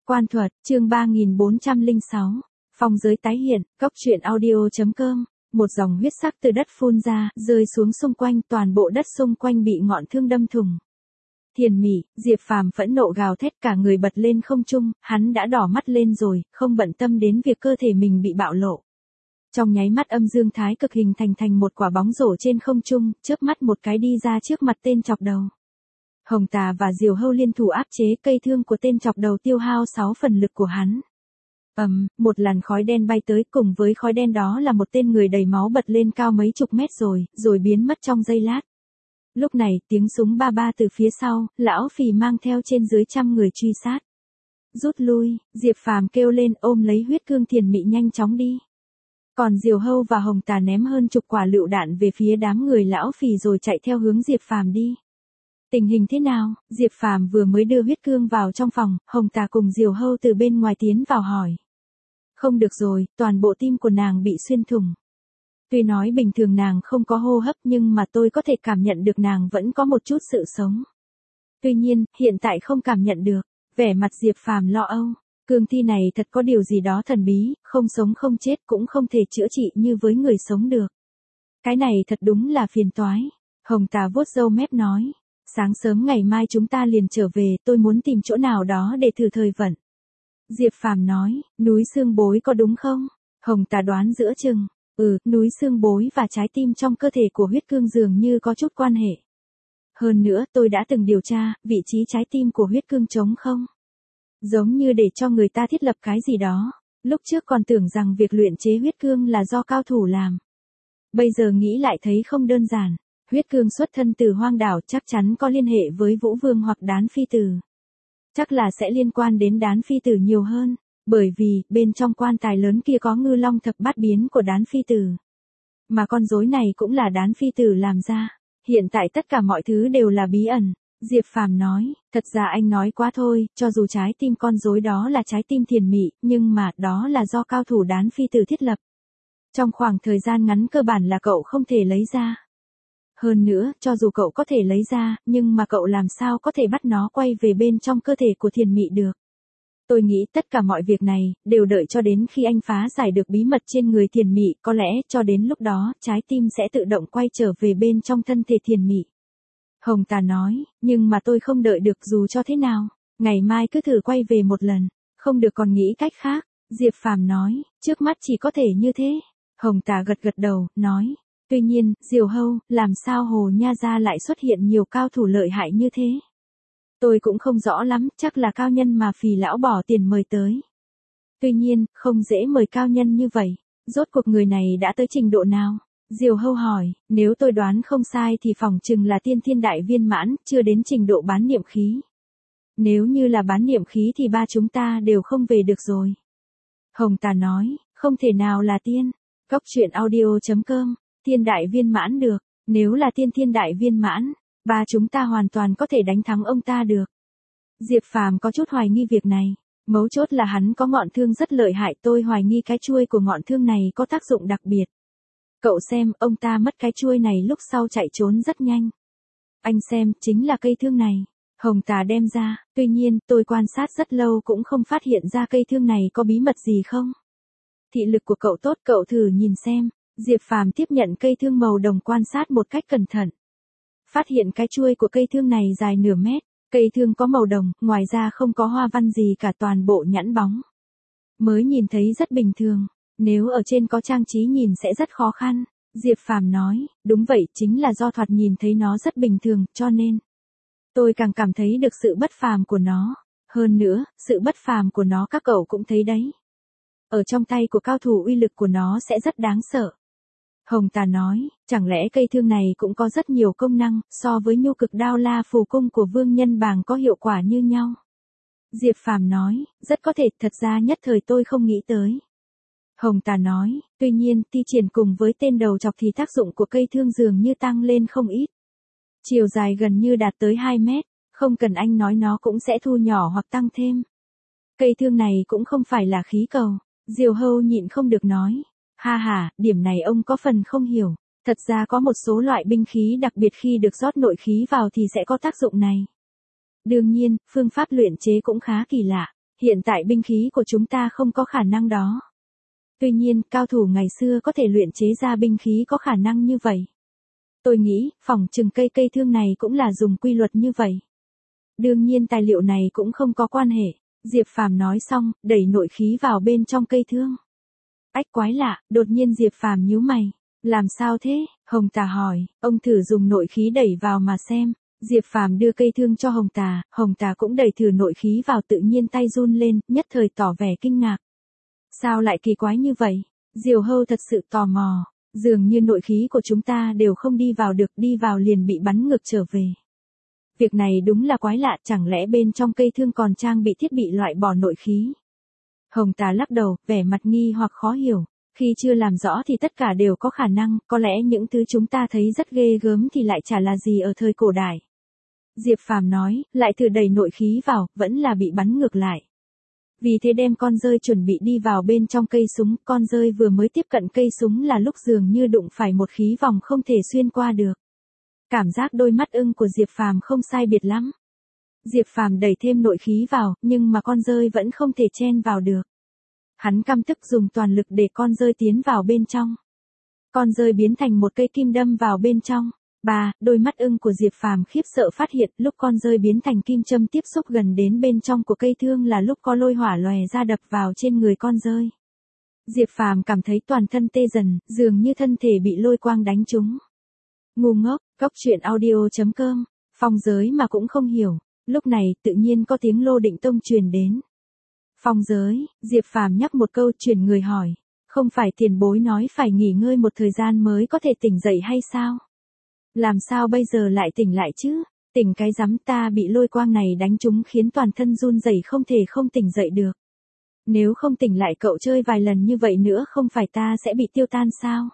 Quan thuật, chương 3406. Phong giới tái hiện, cốc truyện audio.com. Một dòng huyết sắc từ đất phun ra, rơi xuống xung quanh, toàn bộ đất xung quanh bị ngọn thương đâm thủng. Thiền Mị, Diệp Phàm phẫn nộ gào thét, cả người bật lên không trung, hắn đã đỏ mắt lên rồi, không bận tâm đến việc cơ thể mình bị bạo lộ. Trong nháy mắt âm dương thái cực hình thành một quả bóng rổ trên không trung, chớp mắt một cái đi ra trước mặt tên chọc đầu. Hồng Tà và Diều Hâu liên thủ áp chế cây thương của tên chọc đầu, tiêu hao 6 phần lực của hắn. Một làn khói đen bay tới, cùng với khói đen đó là một tên người đầy máu bật lên cao mấy chục mét rồi biến mất trong giây lát. Lúc này, tiếng súng ba ba từ phía sau, lão phì mang theo trên dưới 100 người truy sát. Rút lui, Diệp Phàm kêu lên, ôm lấy huyết cương Thiền Mị nhanh chóng đi. Còn Diều Hâu và Hồng Tà ném hơn chục quả lựu đạn về phía đám người lão phì rồi chạy theo hướng Diệp Phàm đi. Tình hình thế nào? Diệp Phàm vừa mới đưa huyết cương vào trong phòng, Hồng Tà cùng Diều Hâu từ bên ngoài tiến vào hỏi. Không được rồi, toàn bộ tim của nàng bị xuyên thủng. Tuy nói bình thường nàng không có hô hấp nhưng mà tôi có thể cảm nhận được nàng vẫn có một chút sự sống. Tuy nhiên, hiện tại không cảm nhận được. Vẻ mặt Diệp Phàm lo âu. Cương thi này thật có điều gì đó thần bí, không sống không chết cũng không thể chữa trị như với người sống được. Cái này thật đúng là phiền toái. Hồng Tà vuốt râu mép nói. Sáng sớm ngày mai chúng ta liền trở về, tôi muốn tìm chỗ nào đó để thử thời vận. Diệp Phàm nói, núi xương bối có đúng không? Hồng Tà đoán giữa chừng. Núi xương bối và trái tim trong cơ thể của huyết cương dường như có chút quan hệ. Hơn nữa tôi đã từng điều tra, vị trí trái tim của huyết cương trống không? Giống như để cho người ta thiết lập cái gì đó. Lúc trước còn tưởng rằng việc luyện chế huyết cương là do cao thủ làm. Bây giờ nghĩ lại thấy không đơn giản. Huyết cương xuất thân từ hoang đảo, chắc chắn có liên hệ với Vũ Vương hoặc Đán Phi Tử. Chắc là sẽ liên quan đến Đán Phi Tử nhiều hơn, bởi vì bên trong quan tài lớn kia có ngư long thập bát biến của Đán Phi Tử. Mà con rối này cũng là Đán Phi Tử làm ra. Hiện tại tất cả mọi thứ đều là bí ẩn. Diệp Phàm nói, thật ra anh nói quá thôi, cho dù trái tim con rối đó là trái tim Thiền Mị, nhưng mà đó là do cao thủ Đán Phi Tử thiết lập. Trong khoảng thời gian ngắn cơ bản là cậu không thể lấy ra. Hơn nữa, cho dù cậu có thể lấy ra, nhưng mà cậu làm sao có thể bắt nó quay về bên trong cơ thể của Thiền Mị được. Tôi nghĩ tất cả mọi việc này, đều đợi cho đến khi anh phá giải được bí mật trên người Thiền Mị, có lẽ cho đến lúc đó, trái tim sẽ tự động quay trở về bên trong thân thể Thiền Mị. Hồng Tà nói, nhưng mà tôi không đợi được dù cho thế nào, ngày mai cứ thử quay về một lần, không được còn nghĩ cách khác. Diệp Phàm nói, trước mắt chỉ có thể như thế. Hồng Tà gật đầu, nói. Tuy nhiên, Diều Hâu, làm sao Hồ Nha Gia lại xuất hiện nhiều cao thủ lợi hại như thế? Tôi cũng không rõ lắm, chắc là cao nhân mà Phì lão bỏ tiền mời tới. Tuy nhiên, không dễ mời cao nhân như vậy. Rốt cuộc người này đã tới trình độ nào? Diều Hâu hỏi, nếu tôi đoán không sai thì phỏng chừng là tiên thiên đại viên mãn, chưa đến trình độ bán niệm khí. Nếu như là bán niệm khí thì ba chúng ta đều không về được rồi. Hồng Tà nói, không thể nào là tiên. Cốc truyện audio.com. Thiên đại viên mãn được, nếu là thiên đại viên mãn, ba chúng ta hoàn toàn có thể đánh thắng ông ta được. Diệp Phàm có chút hoài nghi việc này, mấu chốt là hắn có ngọn thương rất lợi hại, tôi hoài nghi cái chuôi của ngọn thương này có tác dụng đặc biệt. Cậu xem, ông ta mất cái chuôi này lúc sau chạy trốn rất nhanh. Anh xem, chính là cây thương này. Hồng Tà đem ra, tuy nhiên, tôi quan sát rất lâu cũng không phát hiện ra cây thương này có bí mật gì không. Thị lực của cậu tốt, cậu thử nhìn xem. Diệp Phàm tiếp nhận cây thương màu đồng quan sát một cách cẩn thận. Phát hiện cái chuôi của cây thương này dài nửa mét, cây thương có màu đồng, ngoài ra không có hoa văn gì cả, toàn bộ nhẵn bóng. Mới nhìn thấy rất bình thường, nếu ở trên có trang trí nhìn sẽ rất khó khăn. Diệp Phàm nói, đúng vậy, chính là do thoạt nhìn thấy nó rất bình thường, cho nên tôi càng cảm thấy được sự bất phàm của nó. Hơn nữa, sự bất phàm của nó các cậu cũng thấy đấy. Ở trong tay của cao thủ uy lực của nó sẽ rất đáng sợ. Hồng Tà nói, chẳng lẽ cây thương này cũng có rất nhiều công năng, so với nhu cực đao la phù cung của Vương Nhân Bàng có hiệu quả như nhau. Diệp Phàm nói, rất có thể, thật ra nhất thời tôi không nghĩ tới. Hồng Tà nói, tuy nhiên, ti triển cùng với tên đầu chọc thì tác dụng của cây thương dường như tăng lên không ít. Chiều dài gần như đạt tới 2 mét, không cần anh nói nó cũng sẽ thu nhỏ hoặc tăng thêm. Cây thương này cũng không phải là khí cầu. Diều Hâu nhịn không được nói. Ha, điểm này ông có phần không hiểu. Thật ra có một số loại binh khí đặc biệt khi được rót nội khí vào thì sẽ có tác dụng này. Đương nhiên, phương pháp luyện chế cũng khá kỳ lạ. Hiện tại binh khí của chúng ta không có khả năng đó. Tuy nhiên, cao thủ ngày xưa có thể luyện chế ra binh khí có khả năng như vậy. Tôi nghĩ, phỏng chừng cây thương này cũng là dùng quy luật như vậy. Đương nhiên tài liệu này cũng không có quan hệ. Diệp Phàm nói xong, đẩy nội khí vào bên trong cây thương. Ách quái lạ, đột nhiên Diệp Phàm nhíu mày. Làm sao thế? Hồng Tà hỏi, ông thử dùng nội khí đẩy vào mà xem. Diệp Phàm đưa cây thương cho Hồng Tà cũng đẩy thử nội khí vào, tự nhiên tay run lên, nhất thời tỏ vẻ kinh ngạc. Sao lại kỳ quái như vậy? Diều Hâu thật sự tò mò, dường như nội khí của chúng ta đều không đi vào được, đi vào liền bị bắn ngược trở về. Việc này đúng là quái lạ, chẳng lẽ bên trong cây thương còn trang bị thiết bị loại bỏ nội khí? Hồng Tà lắc đầu, vẻ mặt nghi hoặc khó hiểu. Khi chưa làm rõ thì tất cả đều có khả năng, có lẽ những thứ chúng ta thấy rất ghê gớm thì lại chả là gì ở thời cổ đại. Diệp Phàm nói, lại thử đẩy nội khí vào, vẫn là bị bắn ngược lại. Vì thế đem con dơi chuẩn bị đi vào bên trong cây súng, con dơi vừa mới tiếp cận cây súng là lúc dường như đụng phải một khí vòng không thể xuyên qua được. Cảm giác đôi mắt ưng của Diệp Phàm không sai biệt lắm. Diệp Phàm đẩy thêm nội khí vào, nhưng mà con dơi vẫn không thể chen vào được. Hắn căm tức dùng toàn lực để con dơi tiến vào bên trong. Con dơi biến thành một cây kim đâm vào bên trong. Đôi mắt ưng của Diệp Phàm khiếp sợ phát hiện lúc con dơi biến thành kim châm tiếp xúc gần đến bên trong của cây thương là lúc có lôi hỏa lòe ra đập vào trên người con dơi. Diệp Phàm cảm thấy toàn thân tê dần, dường như thân thể bị lôi quang đánh trúng. Ngu ngốc, Goctruyện.audio.com, phong giới mà cũng không hiểu. Lúc này tự nhiên có tiếng Lô Định Tông truyền đến. Phong giới, Diệp Phàm nhắc một câu, chuyển người hỏi. Không phải tiền bối nói phải nghỉ ngơi một thời gian mới có thể tỉnh dậy hay sao? Làm sao bây giờ lại tỉnh lại chứ? Tỉnh cái rắm, ta bị lôi quang này đánh trúng khiến toàn thân run rẩy không thể không tỉnh dậy được. Nếu không tỉnh lại cậu chơi vài lần như vậy nữa không phải ta sẽ bị tiêu tan sao?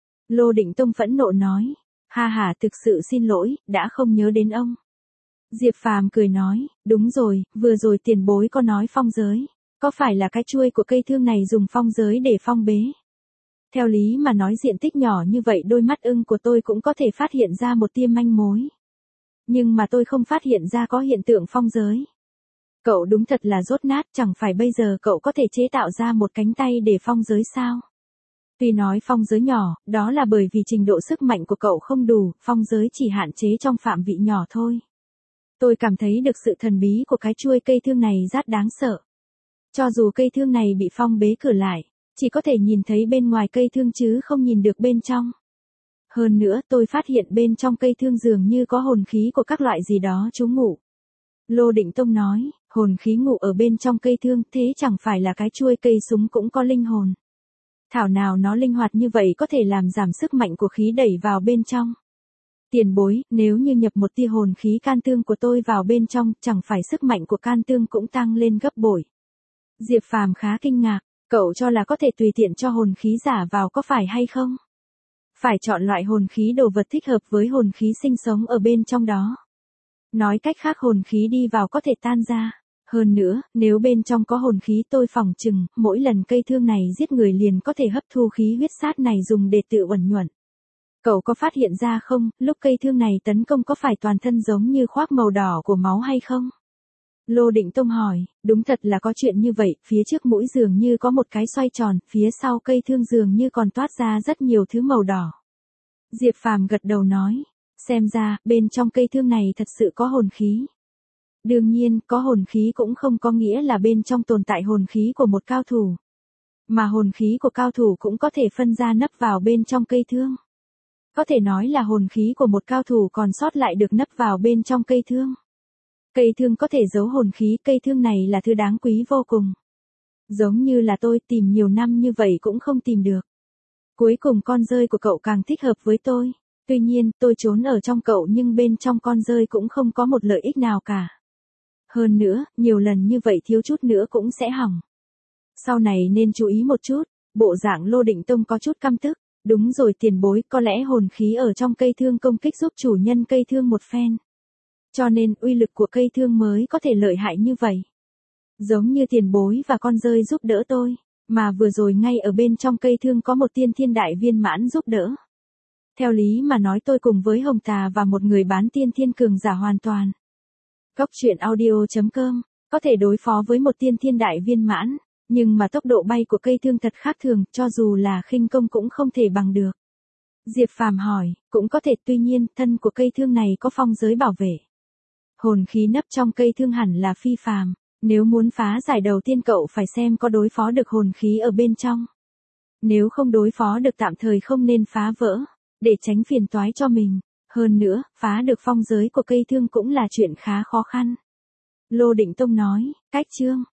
Lô Định Tông phẫn nộ nói. Ha, thực sự xin lỗi, đã không nhớ đến ông. Diệp Phàm cười nói, đúng rồi, vừa rồi tiền bối có nói phong giới. Có phải là cái chuôi của cây thương này dùng phong giới để phong bế? Theo lý mà nói diện tích nhỏ như vậy đôi mắt ưng của tôi cũng có thể phát hiện ra một tia manh mối. Nhưng mà tôi không phát hiện ra có hiện tượng phong giới. Cậu đúng thật là dốt nát, chẳng phải bây giờ cậu có thể chế tạo ra một cánh tay để phong giới sao? Tuy nói phong giới nhỏ, đó là bởi vì trình độ sức mạnh của cậu không đủ, phong giới chỉ hạn chế trong phạm vị nhỏ thôi. Tôi cảm thấy được sự thần bí của cái chuôi cây thương này rất đáng sợ. Cho dù cây thương này bị phong bế cửa lại, chỉ có thể nhìn thấy bên ngoài cây thương chứ không nhìn được bên trong. Hơn nữa tôi phát hiện bên trong cây thương dường như có hồn khí của các loại gì đó trú ngụ. Lô Định Tông nói, hồn khí ngụ ở bên trong cây thương, thế chẳng phải là cái chuôi cây súng cũng có linh hồn. Thảo nào nó linh hoạt như vậy có thể làm giảm sức mạnh của khí đẩy vào bên trong. Tiền bối, nếu như nhập một tia hồn khí can tương của tôi vào bên trong, chẳng phải sức mạnh của can tương cũng tăng lên gấp bội. Diệp Phàm khá kinh ngạc, cậu cho là có thể tùy tiện cho hồn khí giả vào có phải hay không? Phải chọn loại hồn khí đồ vật thích hợp với hồn khí sinh sống ở bên trong đó. Nói cách khác hồn khí đi vào có thể tan ra. Hơn nữa, nếu bên trong có hồn khí tôi phỏng chừng, mỗi lần cây thương này giết người liền có thể hấp thu khí huyết sát này dùng để tự uẩn nhuận. Cậu có phát hiện ra không, lúc cây thương này tấn công có phải toàn thân giống như khoác màu đỏ của máu hay không? Lô Định Tông hỏi, đúng thật là có chuyện như vậy, phía trước mũi dường như có một cái xoay tròn, phía sau cây thương dường như còn toát ra rất nhiều thứ màu đỏ. Diệp Phàm gật đầu nói, xem ra, bên trong cây thương này thật sự có hồn khí. Đương nhiên, có hồn khí cũng không có nghĩa là bên trong tồn tại hồn khí của một cao thủ. Mà hồn khí của cao thủ cũng có thể phân ra nấp vào bên trong cây thương. Có thể nói là hồn khí của một cao thủ còn sót lại được nấp vào bên trong cây thương. Cây thương có thể giấu hồn khí, cây thương này là thứ đáng quý vô cùng. Giống như là tôi tìm nhiều năm như vậy cũng không tìm được. Cuối cùng con dơi của cậu càng thích hợp với tôi. Tuy nhiên, tôi trốn ở trong cậu nhưng bên trong con dơi cũng không có một lợi ích nào cả. Hơn nữa, nhiều lần như vậy thiếu chút nữa cũng sẽ hỏng. Sau này nên chú ý một chút, bộ dạng Lô Định Tông có chút căm tức. Đúng rồi tiền bối, có lẽ hồn khí ở trong cây thương công kích giúp chủ nhân cây thương một phen. Cho nên uy lực của cây thương mới có thể lợi hại như vậy. Giống như tiền bối và con dơi giúp đỡ tôi, mà vừa rồi ngay ở bên trong cây thương có một tiên thiên đại viên mãn giúp đỡ. Theo lý mà nói tôi cùng với Hồng Tà và một người bán tiên thiên cường giả hoàn toàn. Goctruyện.audio.com Có thể đối phó với một tiên thiên đại viên mãn, nhưng mà tốc độ bay của cây thương thật khác thường, cho dù là khinh công cũng không thể bằng được. Diệp Phàm hỏi, cũng có thể, tuy nhiên, thân của cây thương này có phong giới bảo vệ. Hồn khí nấp trong cây thương hẳn là phi phàm, nếu muốn phá giải đầu tiên cậu phải xem có đối phó được hồn khí ở bên trong. Nếu không đối phó được tạm thời không nên phá vỡ, để tránh phiền toái cho mình. Hơn nữa, phá được phong giới của cây thương cũng là chuyện khá khó khăn. Lô Định Tông nói, cách chương.